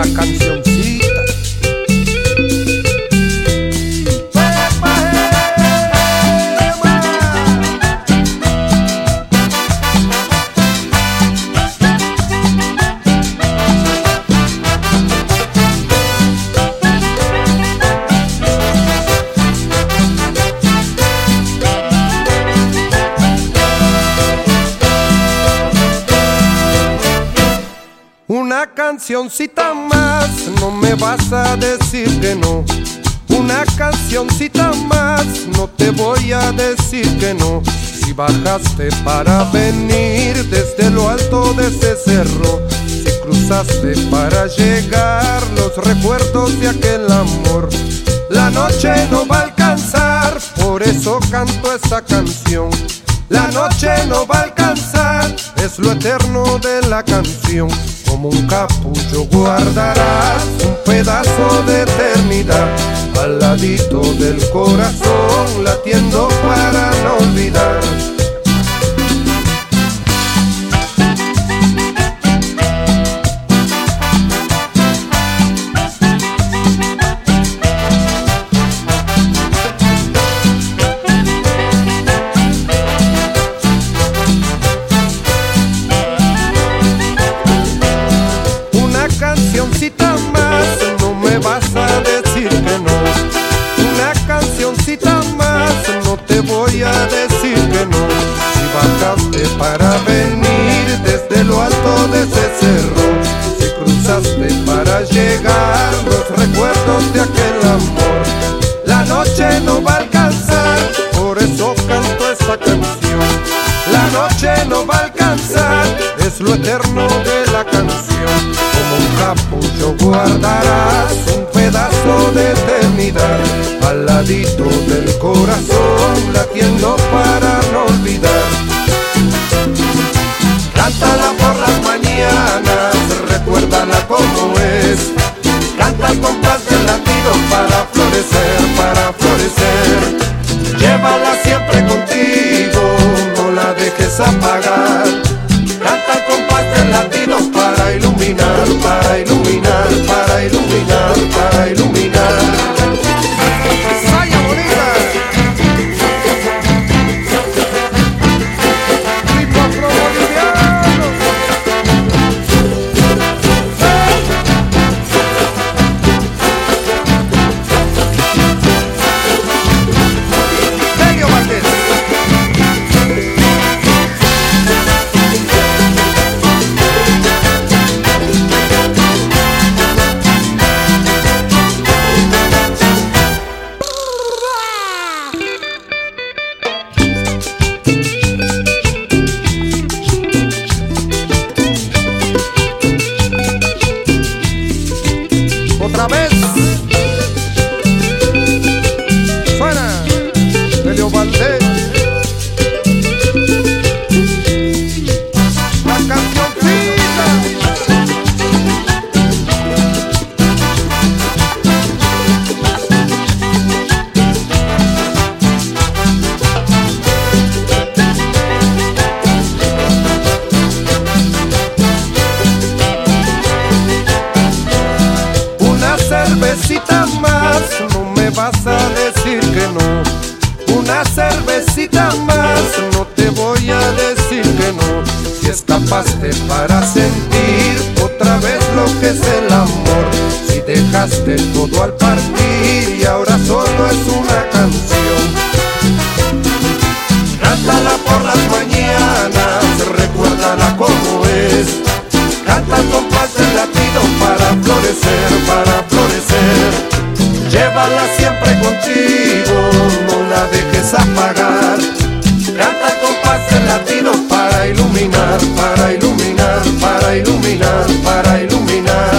la cancioncita. Una cancioncita más, no me vas a decir que no. Una cancioncita más, no te voy a decir que no. Si bajaste para venir desde lo alto de ese cerro, si cruzaste para llegar, los recuerdos de aquel amor. La noche no va a alcanzar, por eso canto esta canción. La noche no va a alcanzar, es lo eterno de la canción. Como un capullo guardarás un pedazo de eternidad al ladito del corazón, latiendo para no olvidar. Cancioncita más, no me vas a decir que no. Una cancioncita más, no te voy a decir que no. Si bajaste para venir desde lo alto de ese cerro, si cruzaste para llegar, los recuerdos de aquel amor. La noche no va a alcanzar, por eso canto esta canción. La noche no va a alcanzar, es lo eterno de la canción. Como un capullo guardarás un pedazo de eternidad al ladito del corazón, latiendo para no olvidar. Cántala por las mañanas, recuérdala como es. Canta al compás del latido para florecer, para florecer. Llévala siempre contigo, no la dejes apagar. Canta al compás del latido para iluminar, para iluminar, para iluminar, para iluminar. ¡Saya bonita! ¡Ritmo afro-boliviano! ¡Helio Valdés! Otra vez suena Helio Valdés, la cancioncita. Una cervecita más, no me vas a decir que no. Una cervecita más, no te voy a decir que no. Si escapaste para sentir otra vez lo que es el amor, si dejaste todo al partir y ahora solo es una canción. Cántala por las mañanas, recuérdala como es. Canta al compás del latido para florecer, para florecer. Llévala siempre contigo, no la dejes apagar. Canta al compás del latido para iluminar, para iluminar, para iluminar, para iluminar.